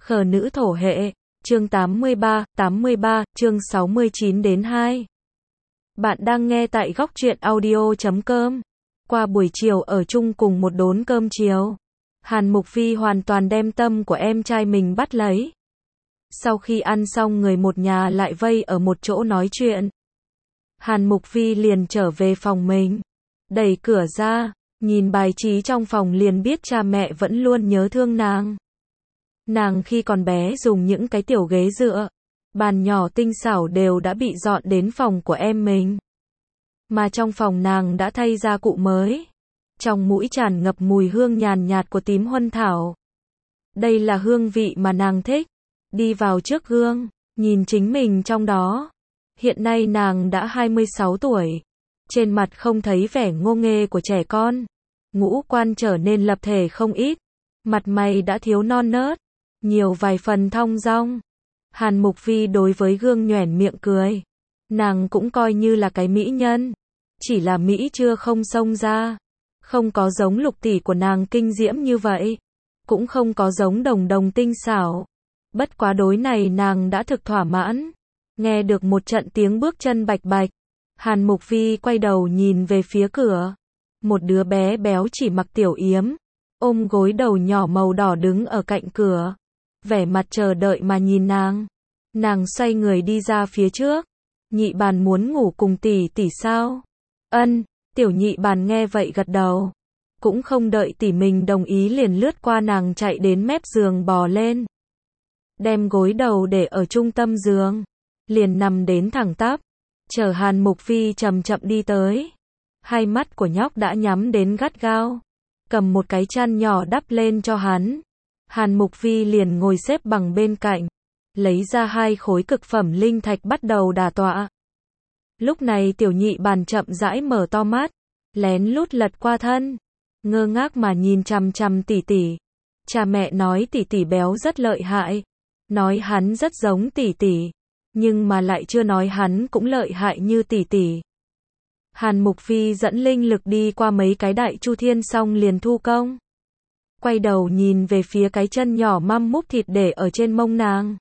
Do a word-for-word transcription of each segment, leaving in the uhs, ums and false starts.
Khờ nữ thổ hệ, chương tám mươi ba, tám mươi ba, chương sáu mươi chín đến hai. Bạn đang nghe tại góc truyện audio chấm com. Qua buổi chiều ở chung cùng một đốn cơm chiều, Hàn Mục Phi hoàn toàn đem tâm của em trai mình bắt lấy. Sau khi ăn xong người một nhà lại vây ở một chỗ nói chuyện. Hàn Mục Phi liền trở về phòng mình, đẩy cửa ra, nhìn bài trí trong phòng liền biết cha mẹ vẫn luôn nhớ thương nàng. Nàng khi còn bé dùng những cái tiểu ghế dựa, bàn nhỏ tinh xảo đều đã bị dọn đến phòng của em mình. Mà trong phòng nàng đã thay gia cụ mới. Trong mũi tràn ngập mùi hương nhàn nhạt của tím huân thảo. Đây là hương vị mà nàng thích. Đi vào trước gương, nhìn chính mình trong đó. Hiện nay nàng đã hai mươi sáu tuổi. Trên mặt không thấy vẻ ngô nghê của trẻ con. Ngũ quan trở nên lập thể không ít. Mặt mày đã thiếu non nớt, nhiều vài phần thong dong. Hàn Mục Phi đối với gương nhoẻn miệng cười. Nàng cũng coi như là cái mỹ nhân. Chỉ là mỹ chưa không xông ra. Không có giống Lục tỷ của nàng kinh diễm như vậy. Cũng không có giống Đồng Đồng tinh xảo. Bất quá đối này nàng đã thực thỏa mãn. Nghe được một trận tiếng bước chân bạch bạch. Hàn Mục Phi quay đầu nhìn về phía cửa. Một đứa bé béo chỉ mặc tiểu yếm, ôm gối đầu nhỏ màu đỏ đứng ở cạnh cửa. Vẻ mặt chờ đợi mà nhìn nàng. Nàng xoay người đi ra phía trước. Nhị bàn muốn ngủ cùng tỷ tỷ sao? Ân, tiểu nhị bàn nghe vậy gật đầu. Cũng không đợi tỷ mình đồng ý liền lướt qua nàng chạy đến mép giường bò lên. Đem gối đầu để ở trung tâm giường. Liền nằm đến thẳng tắp. Chờ Hàn Mục Phi chậm chậm đi tới. Hai mắt của nhóc đã nhắm đến gắt gao. Cầm một cái chăn nhỏ đắp lên cho hắn. Hàn Mục Phi liền ngồi xếp bằng bên cạnh. Lấy ra hai khối cực phẩm linh thạch bắt đầu đả tọa. Lúc này tiểu nhị bàn chậm rãi mở to mắt. Lén lút lật qua thân. Ngơ ngác mà nhìn chằm chằm tỷ tỷ. Cha mẹ nói tỷ tỷ béo rất lợi hại. Nói hắn rất giống tỷ tỷ. Nhưng mà lại chưa nói hắn cũng lợi hại như tỷ tỷ. Hàn Mục Phi dẫn linh lực đi qua mấy cái đại chu thiên xong liền thu công. Quay đầu nhìn về phía cái chân nhỏ măm múp thịt để ở trên mông nàng.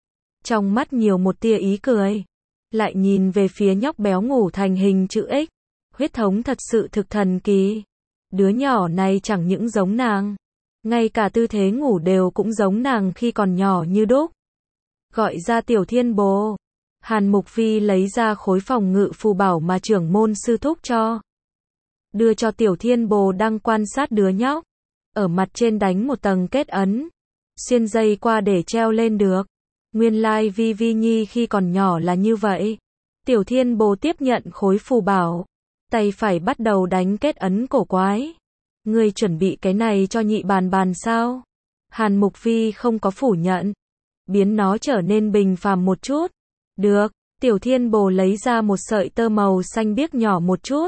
Trong mắt nhiều một tia ý cười. Lại nhìn về phía nhóc béo ngủ thành hình chữ X. Huyết thống thật sự thực thần kỳ. Đứa nhỏ này chẳng những giống nàng. Ngay cả tư thế ngủ đều cũng giống nàng khi còn nhỏ như đúc. Gọi ra Tiểu Thiên Bồ. Hàn Mục Phi lấy ra khối phòng ngự phù bảo mà trưởng môn sư thúc cho. Đưa cho Tiểu Thiên Bồ đang quan sát đứa nhóc. Ở mặt trên đánh một tầng kết ấn. Xuyên dây qua để treo lên được. Nguyên lai Vi Vi Nhi khi còn nhỏ là như vậy. Tiểu Thiên Bồ tiếp nhận khối phù bảo. Tay phải bắt đầu đánh kết ấn cổ quái. Ngươi chuẩn bị cái này cho nhị bàn bàn sao? Hàn Mục Phi không có phủ nhận. Biến nó trở nên bình phàm một chút. Được, Tiểu Thiên Bồ lấy ra một sợi tơ màu xanh biếc nhỏ một chút.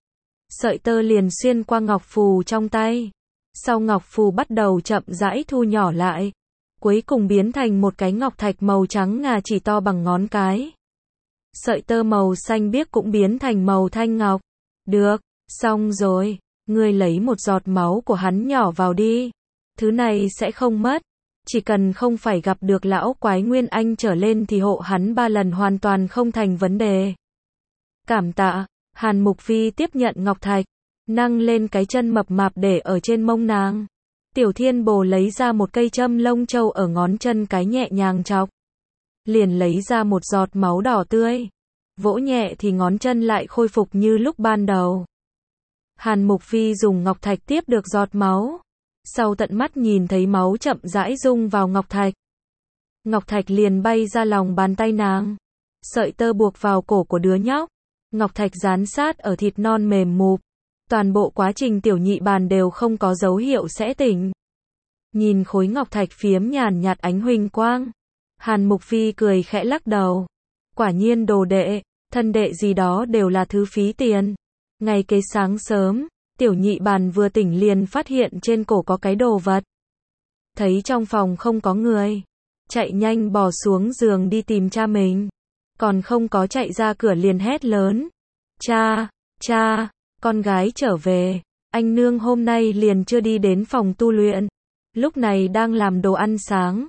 Sợi tơ liền xuyên qua ngọc phù trong tay. Sau ngọc phù bắt đầu chậm rãi thu nhỏ lại. Cuối cùng biến thành một cái ngọc thạch màu trắng ngà chỉ to bằng ngón cái. Sợi tơ màu xanh biếc cũng biến thành màu thanh ngọc. Được, xong rồi, ngươi lấy một giọt máu của hắn nhỏ vào đi. Thứ này sẽ không mất. Chỉ cần không phải gặp được lão quái Nguyên Anh trở lên thì hộ hắn ba lần hoàn toàn không thành vấn đề. Cảm tạ. Hàn Mục Phi tiếp nhận ngọc thạch. Nâng lên cái chân mập mạp để ở trên mông nàng. Tiểu Thiên Bồ lấy ra một cây châm lông châu ở ngón chân cái nhẹ nhàng chọc. Liền lấy ra một giọt máu đỏ tươi. Vỗ nhẹ thì ngón chân lại khôi phục như lúc ban đầu. Hàn Mục Phi dùng ngọc thạch tiếp được giọt máu. Sau tận mắt nhìn thấy máu chậm rãi rung vào ngọc thạch. Ngọc thạch liền bay ra lòng bàn tay nàng. Sợi tơ buộc vào cổ của đứa nhóc. Ngọc thạch dán sát ở thịt non mềm mụp. Toàn bộ quá trình tiểu nhị bàn đều không có dấu hiệu sẽ tỉnh. Nhìn khối ngọc thạch phiếm nhàn nhạt ánh huỳnh quang. Hàn Mục Phi cười khẽ lắc đầu. Quả nhiên đồ đệ, thân đệ gì đó đều là thứ phí tiền. Ngày kế sáng sớm, tiểu nhị bàn vừa tỉnh liền phát hiện trên cổ có cái đồ vật. Thấy trong phòng không có người. Chạy nhanh bò xuống giường đi tìm cha mình. Còn không có chạy ra cửa liền hét lớn. Cha, cha, con gái trở về. Anh nương hôm nay liền chưa đi đến phòng tu luyện. Lúc này đang làm đồ ăn sáng.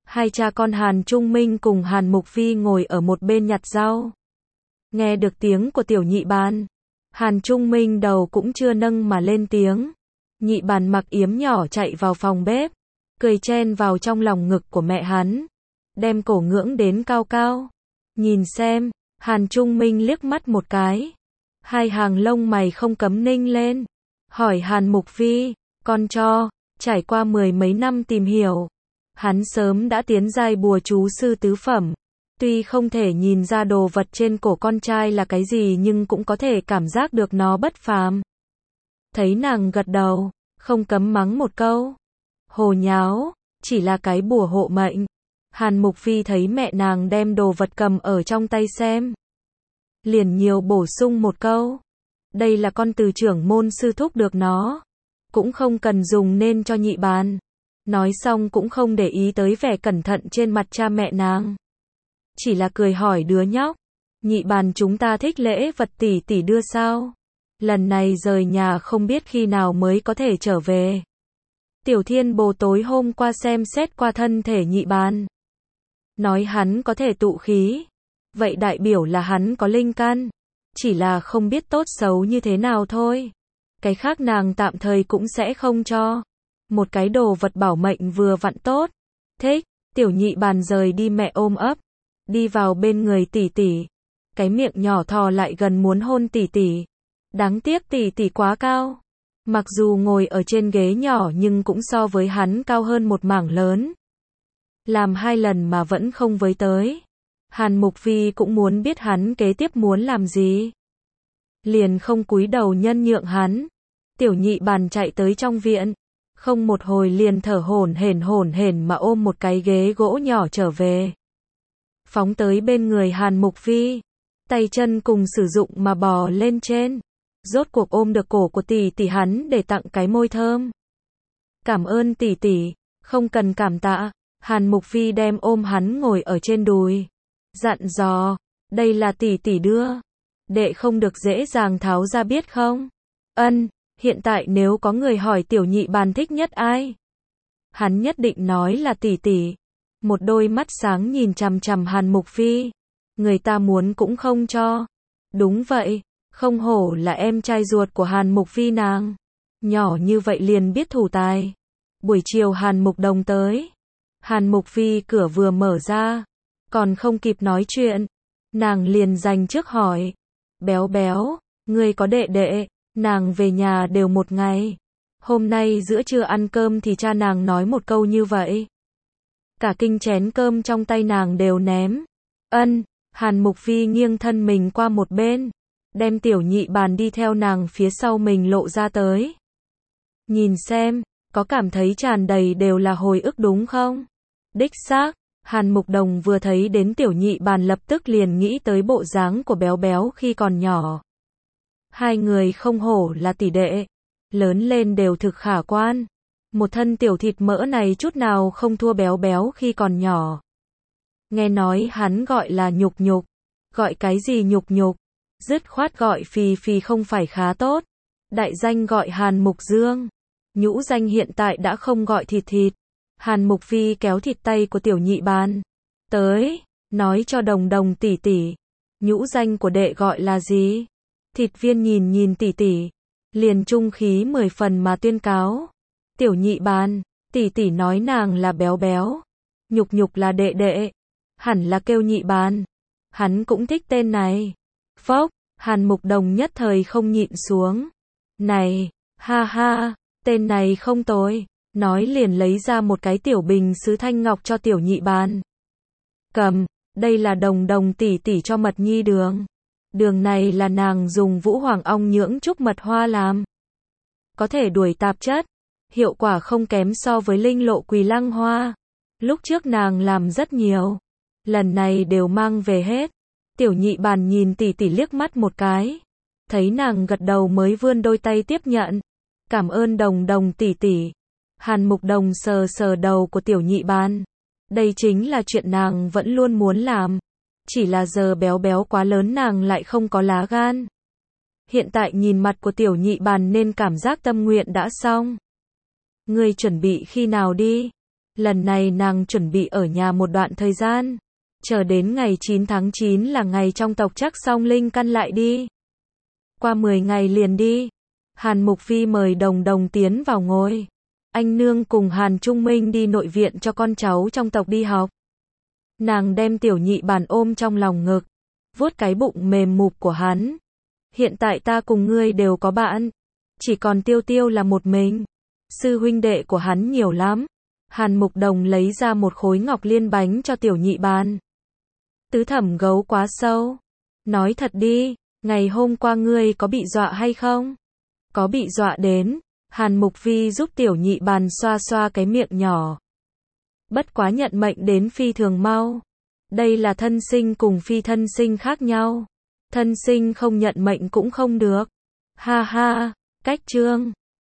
Hai cha con Hàn Trung Minh cùng Hàn Mục Phi ngồi ở một bên nhặt rau. Nghe được tiếng của tiểu nhị bàn, Hàn Trung Minh đầu cũng chưa nâng mà lên tiếng. Nhị bàn mặc yếm nhỏ chạy vào phòng bếp, cười chen vào trong lòng ngực của mẹ hắn, đem cổ ngưỡng đến cao cao. Nhìn xem, Hàn Trung Minh liếc mắt một cái, hai hàng lông mày không cấm ninh lên, hỏi Hàn Mục Phi, con cho, trải qua mười mấy năm tìm hiểu, hắn sớm đã tiến giai bùa chú sư tứ phẩm. Tuy không thể nhìn ra đồ vật trên cổ con trai là cái gì nhưng cũng có thể cảm giác được nó bất phàm. Thấy nàng gật đầu, không cấm mắng một câu. Hồ nháo, chỉ là cái bùa hộ mệnh. Hàn Mục Phi thấy mẹ nàng đem đồ vật cầm ở trong tay xem, liền nhiều bổ sung một câu. Đây là con từ trưởng môn sư thúc được nó, cũng không cần dùng nên cho nhị bàn. Nói xong cũng không để ý tới vẻ cẩn thận trên mặt cha mẹ nàng. Chỉ là cười hỏi đứa nhóc, nhị bàn chúng ta thích lễ vật tỷ tỷ đưa sao? Lần này rời nhà không biết khi nào mới có thể trở về. Tiểu Thiên Bồ tối hôm qua xem xét qua thân thể nhị bàn, nói hắn có thể tụ khí, vậy đại biểu là hắn có linh căn, chỉ là không biết tốt xấu như thế nào thôi. Cái khác nàng tạm thời cũng sẽ không cho. Một cái đồ vật bảo mệnh vừa vặn tốt. Thích, tiểu nhị bàn rời đi mẹ ôm ấp, đi vào bên người tỷ tỷ, cái miệng nhỏ thò lại gần muốn hôn tỷ tỷ. Đáng tiếc tỷ tỷ quá cao, mặc dù ngồi ở trên ghế nhỏ nhưng cũng so với hắn cao hơn một mảng lớn. Làm hai lần mà vẫn không với tới. Hàn Mục Phi cũng muốn biết hắn kế tiếp muốn làm gì, liền không cúi đầu nhân nhượng hắn. Tiểu nhị bàn chạy tới trong viện, không một hồi liền thở hổn hển hổn hển mà ôm một cái ghế gỗ nhỏ trở về, phóng tới bên người Hàn Mục Phi, tay chân cùng sử dụng mà bò lên trên, rốt cuộc ôm được cổ của tỷ tỷ hắn để tặng cái môi thơm. Cảm ơn tỷ tỷ, không cần cảm tạ. Hàn Mục Phi đem ôm hắn ngồi ở trên đùi, dặn dò, đây là tỷ tỷ đưa, đệ không được dễ dàng tháo ra biết không? Ân, hiện tại nếu có người hỏi tiểu nhị bàn thích nhất ai, hắn nhất định nói là tỷ tỷ. Một đôi mắt sáng nhìn chằm chằm Hàn Mục Phi, người ta muốn cũng không cho. Đúng vậy, không hổ là em trai ruột của Hàn Mục Phi nàng, nhỏ như vậy liền biết thủ tài. Buổi chiều Hàn Mục Đồng tới, Hàn Mục Phi cửa vừa mở ra, còn không kịp nói chuyện, nàng liền dành trước hỏi, béo béo, ngươi có đệ đệ? Nàng về nhà đều một ngày, hôm nay giữa trưa ăn cơm thì cha nàng nói một câu như vậy, cả kinh chén cơm trong tay nàng đều ném. Ân. Hàn Mục Phi nghiêng thân mình qua một bên, đem tiểu nhị bàn đi theo nàng phía sau mình lộ ra tới. Nhìn xem, có cảm thấy tràn đầy đều là hồi ức đúng không? Đích xác. Hàn Mục Đồng vừa thấy đến tiểu nhị bàn lập tức liền nghĩ tới bộ dáng của béo béo khi còn nhỏ. Hai người không hổ là tỷ đệ, lớn lên đều thực khả quan. Một thân tiểu thịt mỡ này chút nào không thua béo béo khi còn nhỏ. Nghe nói hắn gọi là nhục nhục, gọi cái gì nhục nhục, dứt khoát gọi phì phì không phải khá tốt. Đại danh gọi Hàn Mục Dương, nhũ danh hiện tại đã không gọi thịt thịt. Hàn Mục Phi kéo thịt tay của tiểu nhị bàn tới, nói cho Đồng Đồng tỷ tỷ, nhũ danh của đệ gọi là gì? Thịt viên nhìn nhìn tỷ tỷ, liền trung khí mười phần mà tuyên cáo. Tiểu nhị bàn, tỷ tỷ nói nàng là béo béo, nhục nhục là đệ đệ, hẳn là kêu nhị bàn. Hắn cũng thích tên này. Phốc, Hàn Mục Đồng nhất thời không nhịn xuống. Này, ha ha, tên này không tồi. Nói liền lấy ra một cái tiểu bình sứ thanh ngọc cho tiểu nhị bàn. Cầm, đây là Đồng Đồng tỷ tỷ cho mật nhi đường. Đường này là nàng dùng Vũ Hoàng ong nhưỡng trúc mật hoa làm, có thể đuổi tạp chất, hiệu quả không kém so với linh lộ quỳ lăng hoa. Lúc trước nàng làm rất nhiều, lần này đều mang về hết. Tiểu nhị bàn nhìn tỷ tỷ liếc mắt một cái, thấy nàng gật đầu mới vươn đôi tay tiếp nhận. Cảm ơn Đồng Đồng tỷ tỷ. Hàn Mục Đồng sờ sờ đầu của tiểu nhị bàn. Đây chính là chuyện nàng vẫn luôn muốn làm. Chỉ là giờ béo béo quá lớn nàng lại không có lá gan. Hiện tại nhìn mặt của tiểu nhị bàn nên cảm giác tâm nguyện đã xong. Ngươi chuẩn bị khi nào đi? Lần này nàng chuẩn bị ở nhà một đoạn thời gian. Chờ đến ngày chín tháng chín là ngày trong tộc chắc xong linh căn lại đi. Qua mười ngày liền đi. Hàn Mục Phi mời Đồng Đồng tiến vào ngồi. Anh nương cùng Hàn Trung Minh đi nội viện cho con cháu trong tộc đi học. Nàng đem Tiểu Nhị Bàn ôm trong lòng ngực, vuốt cái bụng mềm mụp của hắn. Hiện tại ta cùng ngươi đều có bạn, chỉ còn Tiêu Tiêu là một mình. Sư huynh đệ của hắn nhiều lắm. Hàn Mục Đồng lấy ra một khối ngọc liên bánh cho Tiểu Nhị Bàn. Tứ thẩm gấu quá sâu. Nói thật đi, ngày hôm qua ngươi có bị dọa hay không? Có bị dọa đến. Hàn Mục Phi giúp Tiểu Nhị Bàn xoa xoa cái miệng nhỏ. Bất quá nhận mệnh đến phi thường mau. Đây là thân sinh cùng phi thân sinh khác nhau. Thân sinh không nhận mệnh cũng không được. Ha ha, cách chương.